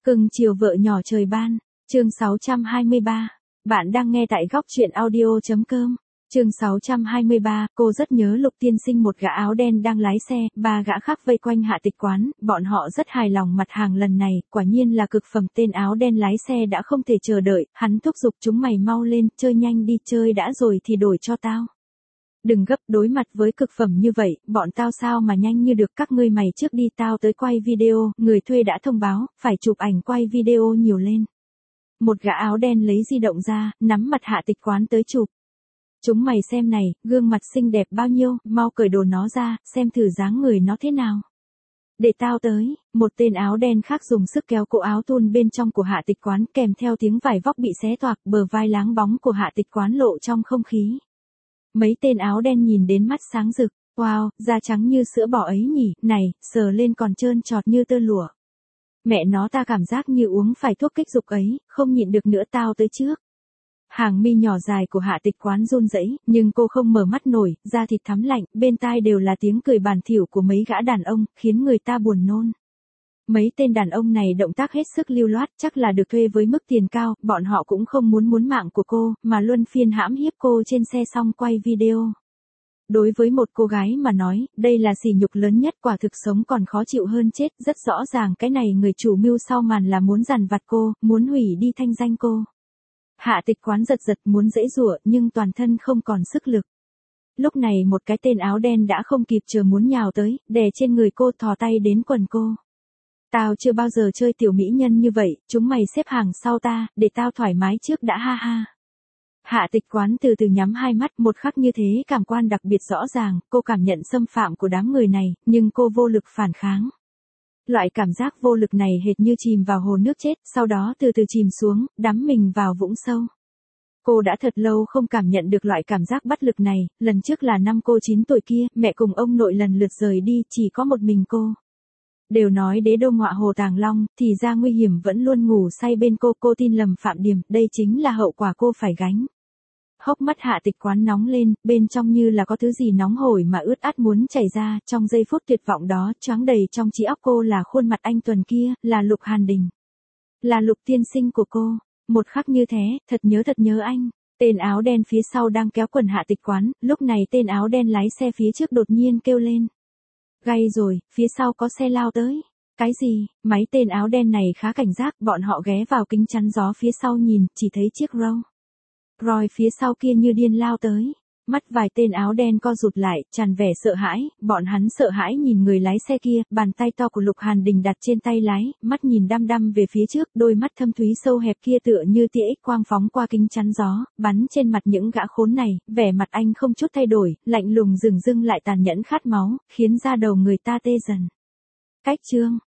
Cưng chiều vợ nhỏ trời ban, chương 623. Bạn đang nghe tại góc truyện audio.com. Chương 623, cô rất nhớ Lục tiên sinh. Một gã áo đen đang lái xe, ba gã khác vây quanh Hạ Tịch Quán, bọn họ rất hài lòng mặt hàng lần này, quả nhiên là cực phẩm. Tên áo đen lái xe đã không thể chờ đợi, hắn thúc giục chúng mày mau lên, chơi nhanh đi, chơi đã rồi thì đổi cho tao. Đừng gấp, đối mặt với cực phẩm như vậy, bọn tao sao mà nhanh như được, các ngươi mày trước đi, tao tới quay video, người thuê đã thông báo, phải chụp ảnh quay video nhiều lên. Một gã áo đen lấy di động ra, nắm mặt Hạ Tịch Quán tới chụp. Chúng mày xem này, gương mặt xinh đẹp bao nhiêu, mau cởi đồ nó ra, xem thử dáng người nó thế nào. Để tao tới, một tên áo đen khác dùng sức kéo cổ áo thun bên trong của Hạ Tịch Quán, kèm theo tiếng vải vóc bị xé toạc, bờ vai láng bóng của Hạ Tịch Quán lộ trong không khí. Mấy tên áo đen nhìn đến mắt sáng rực, wow, da trắng như sữa bò ấy nhỉ, này, sờ lên còn trơn trọt như tơ lụa. Mẹ nó, ta cảm giác như uống phải thuốc kích dục ấy, không nhịn được nữa, tao tới trước. Hàng mi nhỏ dài của Hạ Tịch Quán run rẩy, nhưng cô không mở mắt nổi, da thịt thắm lạnh, bên tai đều là tiếng cười bẩn thỉu của mấy gã đàn ông, khiến người ta buồn nôn. Mấy tên đàn ông này động tác hết sức lưu loát, chắc là được thuê với mức tiền cao, bọn họ cũng không muốn mạng của cô, mà luân phiên hãm hiếp cô trên xe xong quay video. Đối với một cô gái mà nói, đây là sỉ nhục lớn nhất, quả thực sống còn khó chịu hơn chết, rất rõ ràng cái này người chủ mưu sau màn là muốn dằn vặt cô, muốn hủy đi thanh danh cô. Hạ Tịch Quán giật muốn giãy giụa, nhưng toàn thân không còn sức lực. Lúc này một cái tên áo đen đã không kịp chờ muốn nhào tới, đè trên người cô, thò tay đến quần cô. Tao chưa bao giờ chơi tiểu mỹ nhân như vậy, chúng mày xếp hàng sau ta, để tao thoải mái trước đã, ha ha. Hạ Tịch Quán từ từ nhắm hai mắt, một khắc như thế cảm quan đặc biệt rõ ràng, cô cảm nhận xâm phạm của đám người này, nhưng cô vô lực phản kháng. Loại cảm giác vô lực này hệt như chìm vào hồ nước chết, sau đó từ từ chìm xuống, đắm mình vào vũng sâu. Cô đã thật lâu không cảm nhận được loại cảm giác bất lực này, lần trước là năm cô 9 tuổi kia, mẹ cùng ông nội lần lượt rời đi, chỉ có một mình cô. Đều nói đế đô ngọa hồ tàng long, thì ra nguy hiểm vẫn luôn ngủ say bên cô tin lầm Phạm Điềm, đây chính là hậu quả cô phải gánh. Hốc mắt Hạ Tịch Quán nóng lên, bên trong như là có thứ gì nóng hổi mà ướt át muốn chảy ra, trong giây phút tuyệt vọng đó, choáng đầy trong trí óc cô là khuôn mặt anh tuần kia, là Lục Hàn Đình. Là Lục tiên sinh của cô, một khắc như thế, thật nhớ anh. Tên áo đen phía sau đang kéo quần Hạ Tịch Quán, lúc này tên áo đen lái xe phía trước đột nhiên kêu lên. Gay rồi, phía sau có xe lao tới. Cái gì, mấy tên áo đen này khá cảnh giác, bọn họ ghé vào kính chắn gió phía sau nhìn, chỉ thấy chiếc Roy phía sau kia như điên lao tới. Mắt vài tên áo đen co rụt lại, tràn vẻ sợ hãi, bọn hắn sợ hãi nhìn người lái xe kia, bàn tay to của Lục Hàn Đình đặt trên tay lái, mắt nhìn đăm về phía trước, đôi mắt thâm thúy sâu hẹp kia tựa như tia X quang phóng qua kính chắn gió, bắn trên mặt những gã khốn này, vẻ mặt anh không chút thay đổi, lạnh lùng dửng dưng lại tàn nhẫn khát máu, khiến da đầu người ta tê dần. Cách chương